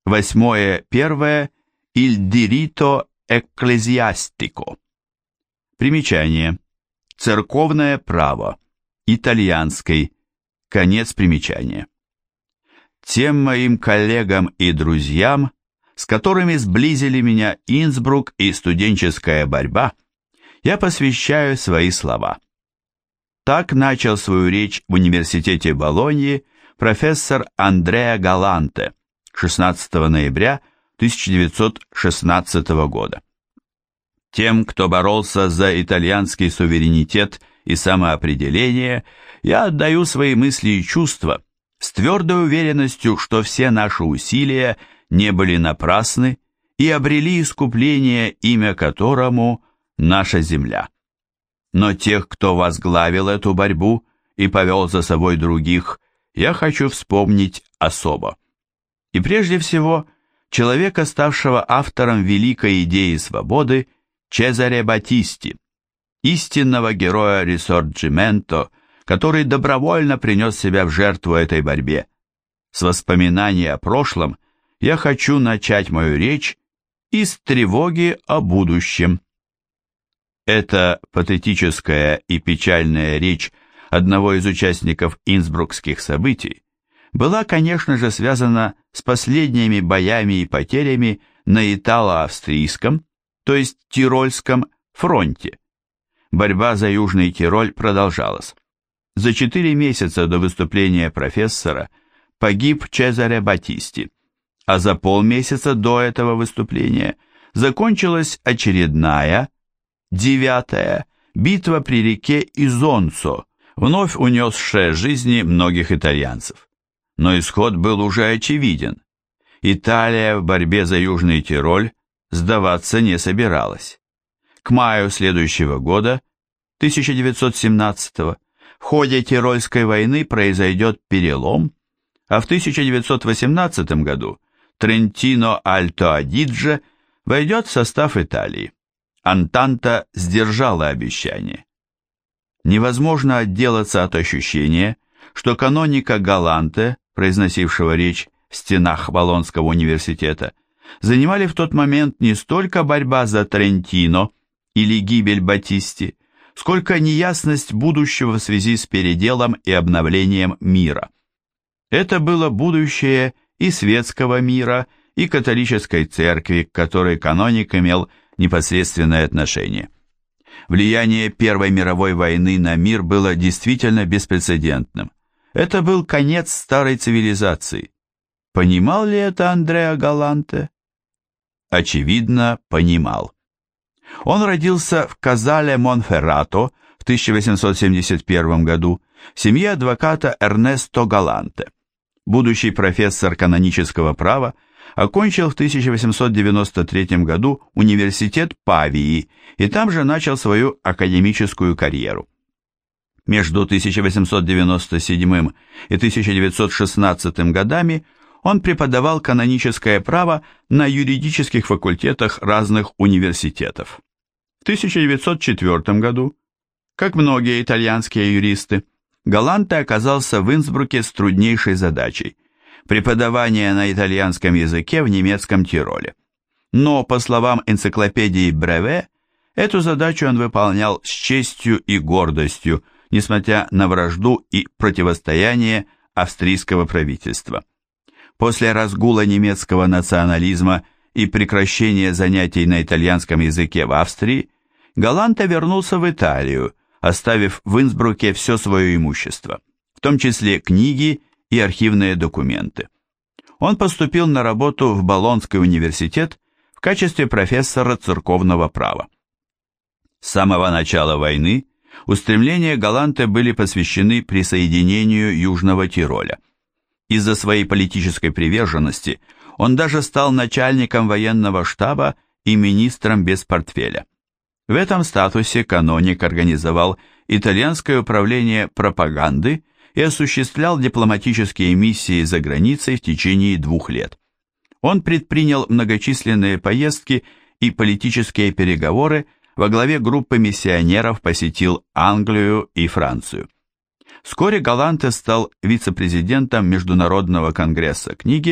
8.1 «Il diritto ecclesiastico». Примечание. Церковное право. Итальянский. Конец примечания. Тем моим коллегам и друзьям, с которыми сблизили меня Инсбрук и студенческая борьба, я посвящаю свои слова. Так начал свою речь в университете Болоньи профессор Андреа Галанте 16 ноября 1916 года. Тем, кто боролся за итальянский суверенитет и самоопределение, я отдаю свои мысли и чувства с твердой уверенностью, что все наши усилия не были напрасны и обрели искупление, имя которому наша земля. Но тех, кто возглавил эту борьбу и повел за собой других, я хочу вспомнить особо. И прежде всего, человека, ставшего автором великой идеи свободы, Чезаре Батисти, истинного героя Рисорджименто, который добровольно принес себя в жертву этой борьбе. С воспоминаний о прошлом я хочу начать мою речь из тревоги о будущем. Эта патетическая и печальная речь одного из участников инсбрукских событий была, конечно же, связана с последними боями и потерями на итало-австрийском, то есть Тирольском фронте. Борьба за Южный Тироль продолжалась. За 4 месяца до выступления профессора погиб Чезаре Батисти, а за полмесяца до этого выступления закончилась очередная, 9-я, битва при реке Изонцо, вновь унесшая жизни многих итальянцев. Но исход был уже очевиден. Италия в борьбе за Южный Тироль сдаваться не собиралась. К маю следующего года, 1917 в ходе Тирольской войны произойдет перелом, а в 1918 году Трентино-Альто-Адидже войдет в состав Италии. Антанта сдержала обещание. Невозможно отделаться от ощущения, что каноника Галанте, произносившего речь в стенах Болонского университета, занимали в тот момент не столько борьба за Трентино или гибель Батисти, сколько неясность будущего в связи с переделом и обновлением мира. Это было будущее и светского мира, и католической церкви, к которой каноник имел непосредственное отношение. Влияние Первой мировой войны на мир было действительно беспрецедентным. Это был конец старой цивилизации. Понимал ли это Андреа Галанте? Очевидно, понимал. Он родился в Казале-Монферрато в 1871 году в семье адвоката Эрнесто Галанте. Будущий профессор канонического права окончил в 1893 году университет Павии и там же начал свою академическую карьеру. Между 1897 и 1916 годами он преподавал каноническое право на юридических факультетах разных университетов. В 1904 году, как многие итальянские юристы, Галанте оказался в Инсбруке с труднейшей задачей – преподавание на итальянском языке в немецком Тироле. Но, по словам энциклопедии Бреве, эту задачу он выполнял с честью и гордостью, несмотря на вражду и противостояние австрийского правительства. После разгула немецкого национализма и прекращения занятий на итальянском языке в Австрии, Галанте вернулся в Италию, оставив в Инсбруке все свое имущество, в том числе книги и архивные документы. Он поступил на работу в Болонский университет в качестве профессора церковного права. С самого начала войны устремления Галанте были посвящены присоединению Южного Тироля. Из-за своей политической приверженности он даже стал начальником военного штаба и министром без портфеля. В этом статусе каноник организовал итальянское управление пропаганды и осуществлял дипломатические миссии за границей в течение 2 лет. Он предпринял многочисленные поездки и политические переговоры, во главе группы миссионеров посетил Англию и Францию. Вскоре Галанте стал вице-президентом Международного конгресса книги,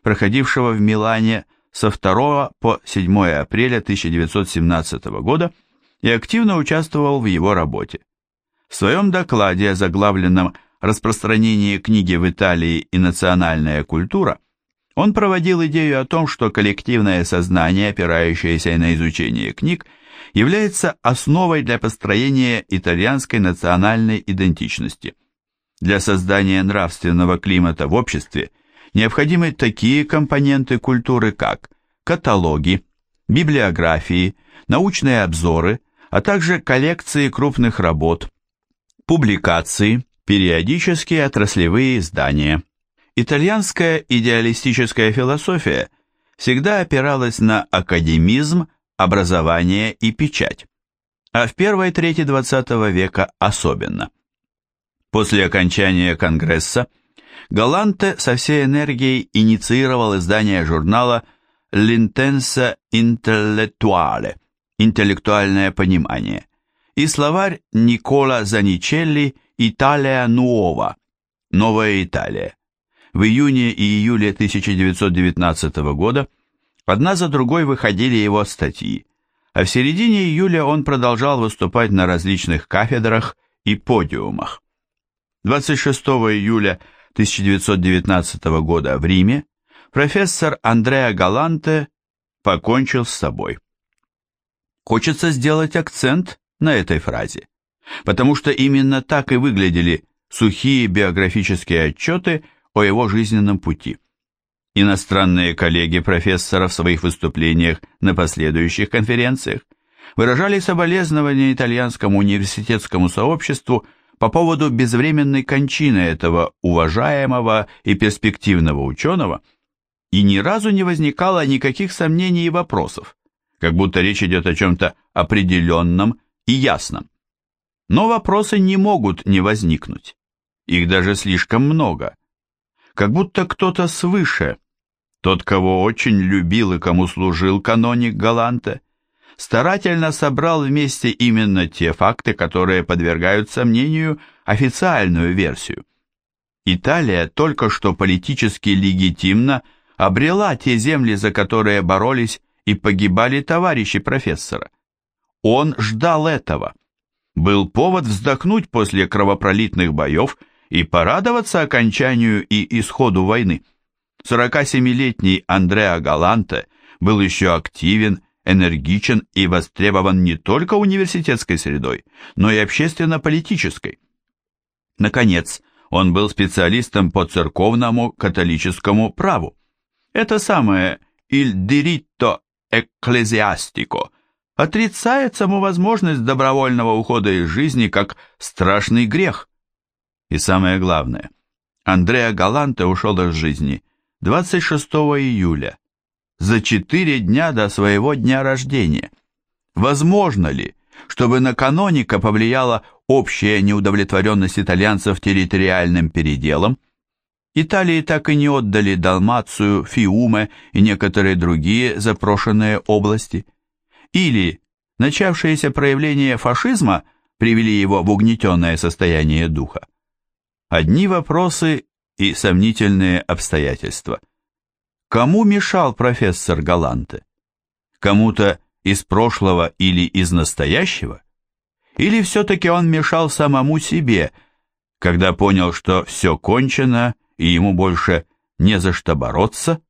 проходившего в Милане со 2 по 7 апреля 1917 года, и активно участвовал в его работе. В своем докладе, озаглавленном «Распространение книги в Италии и национальная культура», он проводил идею о том, что коллективное сознание, опирающееся на изучение книг, является основой для построения итальянской национальной идентичности. Для создания нравственного климата в обществе необходимы такие компоненты культуры, как каталоги, библиографии, научные обзоры, а также коллекции крупных работ, публикации, периодические отраслевые издания. Итальянская идеалистическая философия всегда опиралась на академизм, образование и печать, а в первой трети XX века особенно. После окончания Конгресса Галанте со всей энергией инициировал издание журнала «L'Intensa Intellettuale» «Интеллектуальное понимание» и словарь Никола Заничелли «Италия Нуова» «Новая Италия». В июне и июле 1919 года одна за другой выходили его статьи, а в середине июля он продолжал выступать на различных кафедрах и подиумах. 26 июля 1919 года в Риме профессор Андреа Галанте покончил с собой. Хочется сделать акцент на этой фразе, потому что именно так и выглядели сухие биографические отчеты о его жизненном пути. Иностранные коллеги профессора в своих выступлениях на последующих конференциях выражали соболезнования итальянскому университетскому сообществу по поводу безвременной кончины этого уважаемого и перспективного ученого, и ни разу не возникало никаких сомнений и вопросов, как будто речь идет о чем-то определенном и ясном. Но вопросы не могут не возникнуть, их даже слишком много, как будто кто-то свыше, тот, кого очень любил и кому служил каноник Галанте, старательно собрал вместе именно те факты, которые подвергают сомнению официальную версию. Италия только что политически легитимно обрела те земли, за которые боролись и погибали товарищи профессора. Он ждал этого. Был повод вздохнуть после кровопролитных боев и порадоваться окончанию и исходу войны. 47-летний Андреа Галанте был еще активен, энергичен и востребован не только университетской средой, но и общественно-политической. Наконец, он был специалистом по церковному католическому праву. Это самое «il diritto ecclesiastico» отрицает саму возможность добровольного ухода из жизни как страшный грех. И самое главное, Андреа Галанте ушел из жизни 26 июля, за 4 дня до своего дня рождения. Возможно ли, чтобы на каноника повлияла общая неудовлетворенность итальянцев территориальным переделом? Италии так и не отдали Далмацию, Фиуме и некоторые другие запрошенные области. Или начавшиеся проявления фашизма привели его в угнетенное состояние духа? Одни вопросы и сомнительные обстоятельства. Кому мешал профессор Галанте? Кому-то из прошлого или из настоящего? Или все-таки он мешал самому себе, когда понял, что все кончено и ему больше не за что бороться?